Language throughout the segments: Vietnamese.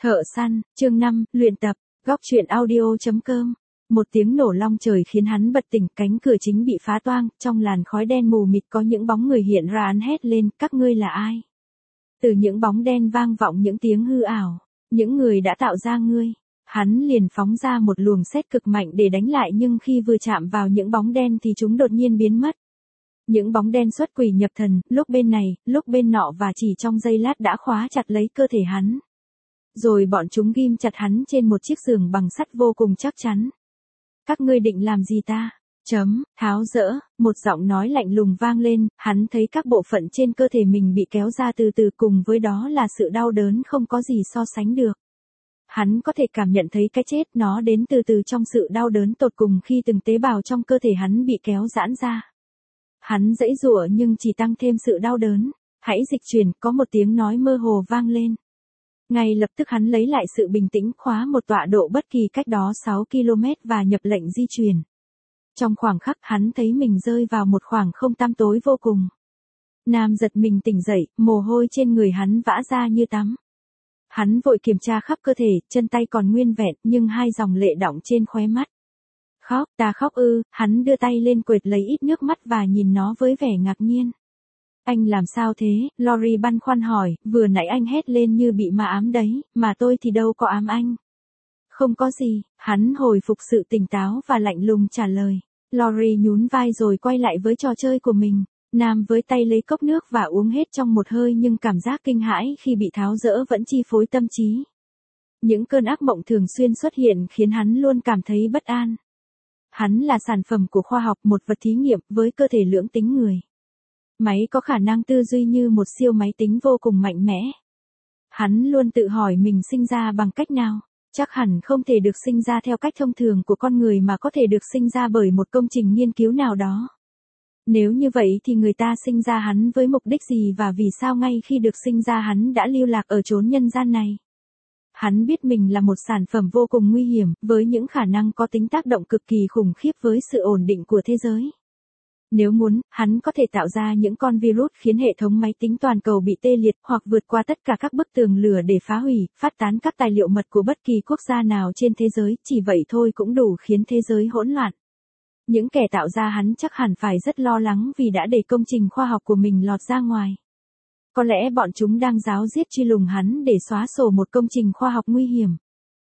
Thợ săn, chương 5, luyện tập, góc truyện audio.com. Một tiếng nổ long trời khiến hắn bật tỉnh, cánh cửa chính bị phá toang, trong làn khói đen mù mịt có những bóng người hiện ra. Hắn hét lên, các ngươi là ai? Từ những bóng đen vang vọng những tiếng hư ảo, những người đã tạo ra ngươi. Hắn liền phóng ra một luồng sét cực mạnh để đánh lại, nhưng khi vừa chạm vào những bóng đen thì chúng đột nhiên biến mất. Những bóng đen xuất quỷ nhập thần, lúc bên này, lúc bên nọ, và chỉ trong giây lát đã khóa chặt lấy cơ thể hắn. Rồi bọn chúng ghim chặt hắn trên một chiếc giường bằng sắt vô cùng chắc chắn. Các ngươi định làm gì ta? Tháo dỡ, một giọng nói lạnh lùng vang lên, hắn thấy các bộ phận trên cơ thể mình bị kéo ra từ từ, cùng với đó là sự đau đớn không có gì so sánh được. Hắn có thể cảm nhận thấy cái chết nó đến từ từ trong sự đau đớn tột cùng khi từng tế bào trong cơ thể hắn bị kéo giãn ra. Hắn giãy giụa nhưng chỉ tăng thêm sự đau đớn. Hãy dịch chuyển, có một tiếng nói mơ hồ vang lên. Ngay lập tức hắn lấy lại sự bình tĩnh, khóa một tọa độ bất kỳ cách đó 6 km và nhập lệnh di chuyển. Trong khoảng khắc hắn thấy mình rơi vào một khoảng không tăm tối vô cùng. Nam giật mình tỉnh dậy, mồ hôi trên người hắn vã ra như tắm. Hắn vội kiểm tra khắp cơ thể, chân tay còn nguyên vẹn, nhưng hai dòng lệ đọng trên khóe mắt. Khóc, ta khóc ư? Hắn đưa tay lên quệt lấy ít nước mắt và nhìn nó với vẻ ngạc nhiên. Anh làm sao thế? Lori băn khoăn hỏi, vừa nãy anh hét lên như bị ma ám đấy, mà tôi thì đâu có ám anh. Không có gì, hắn hồi phục sự tỉnh táo và lạnh lùng trả lời. Lori nhún vai rồi quay lại với trò chơi của mình. Nam với tay lấy cốc nước và uống hết trong một hơi, nhưng cảm giác kinh hãi khi bị tháo dỡ vẫn chi phối tâm trí. Những cơn ác mộng thường xuyên xuất hiện khiến hắn luôn cảm thấy bất an. Hắn là sản phẩm của khoa học, một vật thí nghiệm với cơ thể lưỡng tính người. Máy có khả năng tư duy như một siêu máy tính vô cùng mạnh mẽ. Hắn luôn tự hỏi mình sinh ra bằng cách nào. Chắc hẳn không thể được sinh ra theo cách thông thường của con người mà có thể được sinh ra bởi một công trình nghiên cứu nào đó. Nếu như vậy thì người ta sinh ra hắn với mục đích gì, và vì sao ngay khi được sinh ra hắn đã lưu lạc ở chốn nhân gian này? Hắn biết mình là một sản phẩm vô cùng nguy hiểm, với những khả năng có tính tác động cực kỳ khủng khiếp với sự ổn định của thế giới. Nếu muốn, hắn có thể tạo ra những con virus khiến hệ thống máy tính toàn cầu bị tê liệt, hoặc vượt qua tất cả các bức tường lửa để phá hủy, phát tán các tài liệu mật của bất kỳ quốc gia nào trên thế giới, chỉ vậy thôi cũng đủ khiến thế giới hỗn loạn. Những kẻ tạo ra hắn chắc hẳn phải rất lo lắng vì đã để công trình khoa học của mình lọt ra ngoài. Có lẽ bọn chúng đang ráo riết truy lùng hắn để xóa sổ một công trình khoa học nguy hiểm.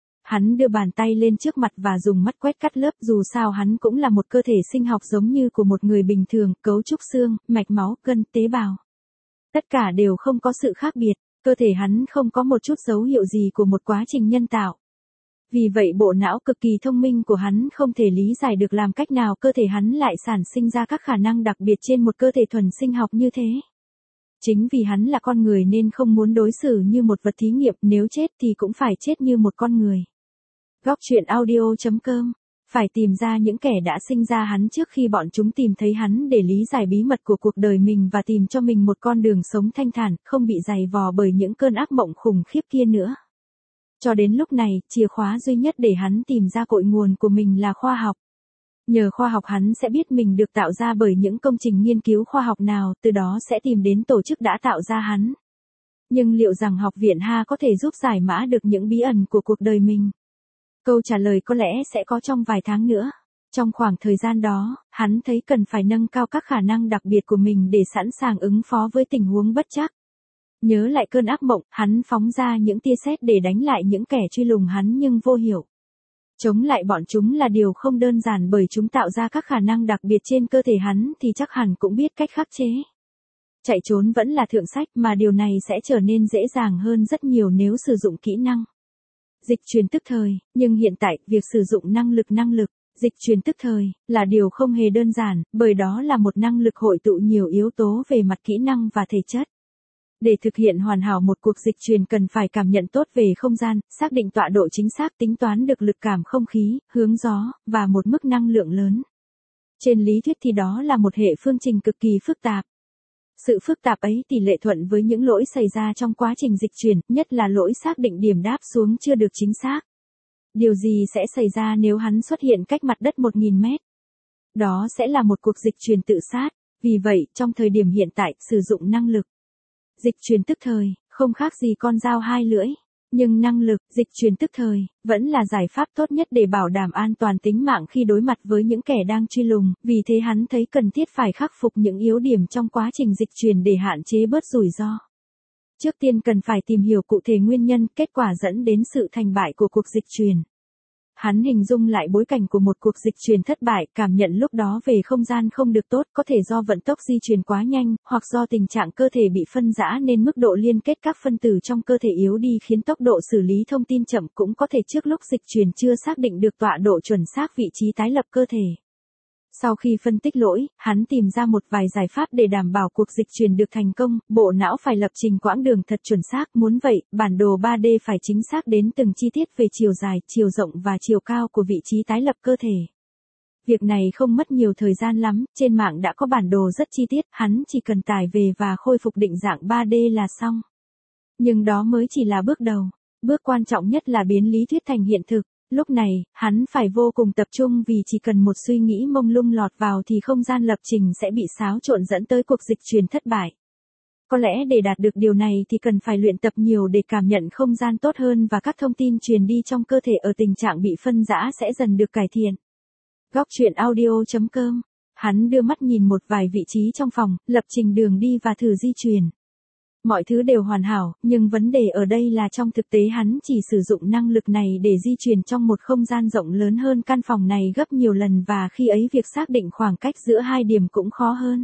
Hắn đưa bàn tay lên trước mặt và dùng mắt quét cắt lớp, dù sao hắn cũng là một cơ thể sinh học giống như của một người bình thường, cấu trúc xương, mạch máu, gân, tế bào. Tất cả đều không có sự khác biệt, cơ thể hắn không có một chút dấu hiệu gì của một quá trình nhân tạo. Vì vậy bộ não cực kỳ thông minh của hắn không thể lý giải được làm cách nào cơ thể hắn lại sản sinh ra các khả năng đặc biệt trên một cơ thể thuần sinh học như thế. Chính vì hắn là con người nên không muốn đối xử như một vật thí nghiệm, nếu chết thì cũng phải chết như một con người. Góc truyện audio.com. Phải tìm ra những kẻ đã sinh ra hắn trước khi bọn chúng tìm thấy hắn để lý giải bí mật của cuộc đời mình và tìm cho mình một con đường sống thanh thản, không bị dày vò bởi những cơn ác mộng khủng khiếp kia nữa. Cho đến lúc này, chìa khóa duy nhất để hắn tìm ra cội nguồn của mình là khoa học. Nhờ khoa học hắn sẽ biết mình được tạo ra bởi những công trình nghiên cứu khoa học nào, từ đó sẽ tìm đến tổ chức đã tạo ra hắn. Nhưng liệu rằng học viện Ha có thể giúp giải mã được những bí ẩn của cuộc đời mình? Câu trả lời có lẽ sẽ có trong vài tháng nữa. Trong khoảng thời gian đó, hắn thấy cần phải nâng cao các khả năng đặc biệt của mình để sẵn sàng ứng phó với tình huống bất trắc. Nhớ lại cơn ác mộng, hắn phóng ra những tia sét để đánh lại những kẻ truy lùng hắn nhưng vô hiệu. Chống lại bọn chúng là điều không đơn giản bởi chúng tạo ra các khả năng đặc biệt trên cơ thể hắn thì chắc hẳn cũng biết cách khắc chế. Chạy trốn vẫn là thượng sách, mà điều này sẽ trở nên dễ dàng hơn rất nhiều nếu sử dụng kỹ năng dịch chuyển tức thời, nhưng hiện tại, việc sử dụng năng lực dịch chuyển tức thời là điều không hề đơn giản, bởi đó là một năng lực hội tụ nhiều yếu tố về mặt kỹ năng và thể chất. Để thực hiện hoàn hảo một cuộc dịch chuyển cần phải cảm nhận tốt về không gian, xác định tọa độ chính xác, tính toán được lực cảm không khí, hướng gió, và một mức năng lượng lớn. Trên lý thuyết thì đó là một hệ phương trình cực kỳ phức tạp. Sự phức tạp ấy tỷ lệ thuận với những lỗi xảy ra trong quá trình dịch chuyển, nhất là lỗi xác định điểm đáp xuống chưa được chính xác. Điều gì sẽ xảy ra nếu hắn xuất hiện cách mặt đất 1.000 mét? Đó sẽ là một cuộc dịch chuyển tự sát. Vì vậy, trong thời điểm hiện tại, sử dụng năng lực dịch chuyển tức thời không khác gì con dao hai lưỡi. Nhưng năng lực dịch truyền tức thời vẫn là giải pháp tốt nhất để bảo đảm an toàn tính mạng khi đối mặt với những kẻ đang truy lùng, vì thế hắn thấy cần thiết phải khắc phục những yếu điểm trong quá trình dịch truyền để hạn chế bớt rủi ro. Trước tiên cần phải tìm hiểu cụ thể nguyên nhân, kết quả dẫn đến sự thành bại của cuộc dịch truyền. Hắn hình dung lại bối cảnh của một cuộc dịch truyền thất bại, cảm nhận lúc đó về không gian không được tốt, có thể do vận tốc di truyền quá nhanh, hoặc do tình trạng cơ thể bị phân rã nên mức độ liên kết các phân tử trong cơ thể yếu đi khiến tốc độ xử lý thông tin chậm, cũng có thể trước lúc dịch truyền chưa xác định được tọa độ chuẩn xác vị trí tái lập cơ thể. Sau khi phân tích lỗi, hắn tìm ra một vài giải pháp để đảm bảo cuộc dịch truyền được thành công. Bộ não phải lập trình quãng đường thật chuẩn xác, muốn vậy, bản đồ 3D phải chính xác đến từng chi tiết về chiều dài, chiều rộng và chiều cao của vị trí tái lập cơ thể. Việc này không mất nhiều thời gian lắm, trên mạng đã có bản đồ rất chi tiết, hắn chỉ cần tải về và khôi phục định dạng 3D là xong. Nhưng đó mới chỉ là bước đầu. Bước quan trọng nhất là biến lý thuyết thành hiện thực. Lúc này, hắn phải vô cùng tập trung vì chỉ cần một suy nghĩ mông lung lọt vào thì không gian lập trình sẽ bị xáo trộn dẫn tới cuộc dịch truyền thất bại. Có lẽ để đạt được điều này thì cần phải luyện tập nhiều để cảm nhận không gian tốt hơn và các thông tin truyền đi trong cơ thể ở tình trạng bị phân rã sẽ dần được cải thiện. Góc truyện audio.com. Hắn đưa mắt nhìn một vài vị trí trong phòng, lập trình đường đi và thử di truyền. Mọi thứ đều hoàn hảo, nhưng vấn đề ở đây là trong thực tế hắn chỉ sử dụng năng lực này để di chuyển trong một không gian rộng lớn hơn căn phòng này gấp nhiều lần và khi ấy việc xác định khoảng cách giữa hai điểm cũng khó hơn.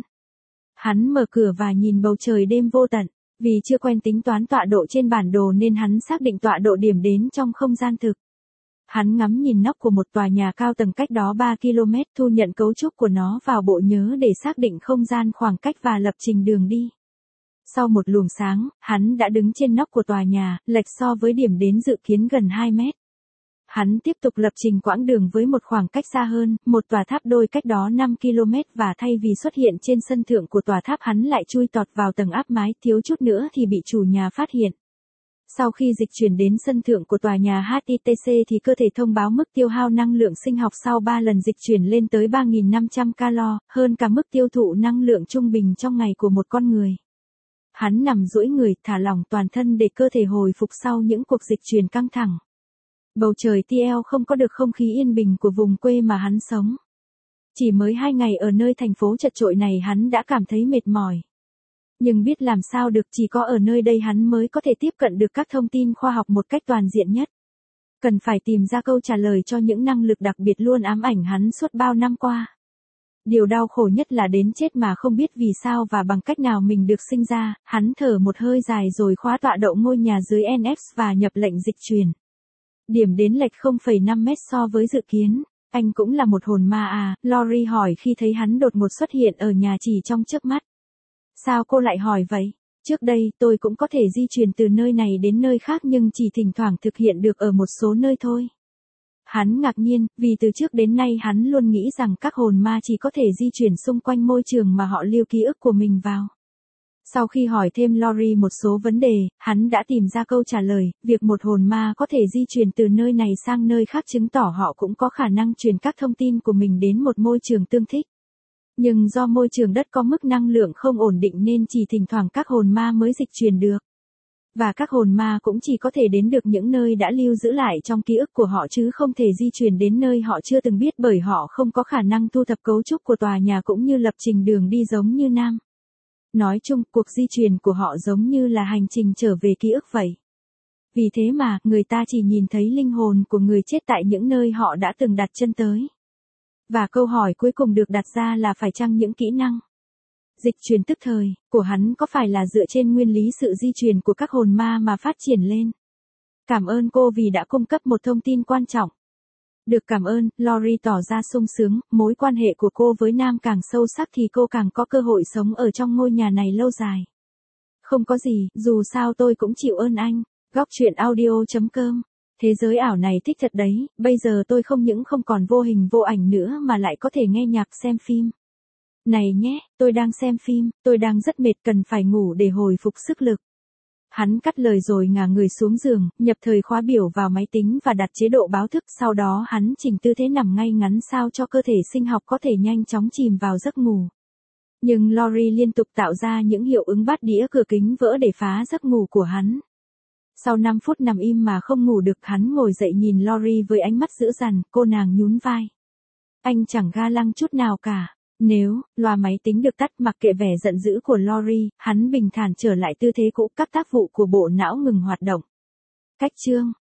Hắn mở cửa và nhìn bầu trời đêm vô tận, vì chưa quen tính toán tọa độ trên bản đồ nên hắn xác định tọa độ điểm đến trong không gian thực. Hắn ngắm nhìn nóc của một tòa nhà cao tầng cách đó 3 km, thu nhận cấu trúc của nó vào bộ nhớ để xác định không gian khoảng cách và lập trình đường đi. Sau một luồng sáng, hắn đã đứng trên nóc của tòa nhà, lệch so với điểm đến dự kiến gần 2 mét. Hắn tiếp tục lập trình quãng đường với một khoảng cách xa hơn, một tòa tháp đôi cách đó 5 km và thay vì xuất hiện trên sân thượng của tòa tháp hắn lại chui tọt vào tầng áp mái, thiếu chút nữa thì bị chủ nhà phát hiện. Sau khi dịch chuyển đến sân thượng của tòa nhà HTTC thì cơ thể thông báo mức tiêu hao năng lượng sinh học sau 3 lần dịch chuyển lên tới 3.500 calo, hơn cả mức tiêu thụ năng lượng trung bình trong ngày của một con người. Hắn nằm duỗi người, thả lỏng toàn thân để cơ thể hồi phục sau những cuộc dịch chuyển căng thẳng. Bầu trời TL không có được không khí yên bình của vùng quê mà hắn sống. Chỉ mới 2 ngày ở nơi thành phố chật chội này hắn đã cảm thấy mệt mỏi. Nhưng biết làm sao được, chỉ có ở nơi đây hắn mới có thể tiếp cận được các thông tin khoa học một cách toàn diện nhất. Cần phải tìm ra câu trả lời cho những năng lực đặc biệt luôn ám ảnh hắn suốt bao năm qua. Điều đau khổ nhất là đến chết mà không biết vì sao và bằng cách nào mình được sinh ra. Hắn thở một hơi dài rồi khóa tọa độ ngôi nhà dưới NX và nhập lệnh dịch truyền. Điểm đến lệch 0,5 mét so với dự kiến. Anh cũng là một hồn ma à? Lori hỏi khi thấy hắn đột ngột xuất hiện ở nhà chỉ trong chớp mắt. Sao cô lại hỏi vậy? Trước đây tôi cũng có thể di chuyển từ nơi này đến nơi khác nhưng chỉ thỉnh thoảng thực hiện được ở một số nơi thôi. Hắn ngạc nhiên, vì từ trước đến nay hắn luôn nghĩ rằng các hồn ma chỉ có thể di chuyển xung quanh môi trường mà họ lưu ký ức của mình vào. Sau khi hỏi thêm Lori một số vấn đề, hắn đã tìm ra câu trả lời, việc một hồn ma có thể di chuyển từ nơi này sang nơi khác chứng tỏ họ cũng có khả năng truyền các thông tin của mình đến một môi trường tương thích. Nhưng do môi trường đất có mức năng lượng không ổn định nên chỉ thỉnh thoảng các hồn ma mới dịch truyền được. Và các hồn ma cũng chỉ có thể đến được những nơi đã lưu giữ lại trong ký ức của họ chứ không thể di chuyển đến nơi họ chưa từng biết bởi họ không có khả năng thu thập cấu trúc của tòa nhà cũng như lập trình đường đi giống như Nam. Nói chung, cuộc di truyền của họ giống như là hành trình trở về ký ức vậy. Vì thế mà, người ta chỉ nhìn thấy linh hồn của người chết tại những nơi họ đã từng đặt chân tới. Và câu hỏi cuối cùng được đặt ra là phải chăng những kỹ năng dịch truyền tức thời của hắn có phải là dựa trên nguyên lý sự di truyền của các hồn ma mà phát triển lên? Cảm ơn cô vì đã cung cấp một thông tin quan trọng. Được cảm ơn, Lori tỏ ra sung sướng, mối quan hệ của cô với Nam càng sâu sắc thì cô càng có cơ hội sống ở trong ngôi nhà này lâu dài. Không có gì, dù sao tôi cũng chịu ơn anh. Góc truyện audio.com. Thế giới ảo này thích thật đấy, bây giờ tôi không những không còn vô hình vô ảnh nữa mà lại có thể nghe nhạc xem phim. Này nhé, tôi đang xem phim, tôi đang rất mệt cần phải ngủ để hồi phục sức lực. Hắn cắt lời rồi ngả người xuống giường, nhập thời khóa biểu vào máy tính và đặt chế độ báo thức, sau đó hắn chỉnh tư thế nằm ngay ngắn sao cho cơ thể sinh học có thể nhanh chóng chìm vào giấc ngủ. Nhưng Lori liên tục tạo ra những hiệu ứng bát đĩa cửa kính vỡ để phá giấc ngủ của hắn. Sau 5 phút nằm im mà không ngủ được, hắn ngồi dậy nhìn Lori với ánh mắt dữ dằn, cô nàng nhún vai. Anh chẳng ga lăng chút nào cả. Nếu, loa máy tính được tắt, mặc kệ vẻ giận dữ của Lori, hắn bình thản trở lại tư thế cũ, các tác vụ của bộ não ngừng hoạt động. Cách chương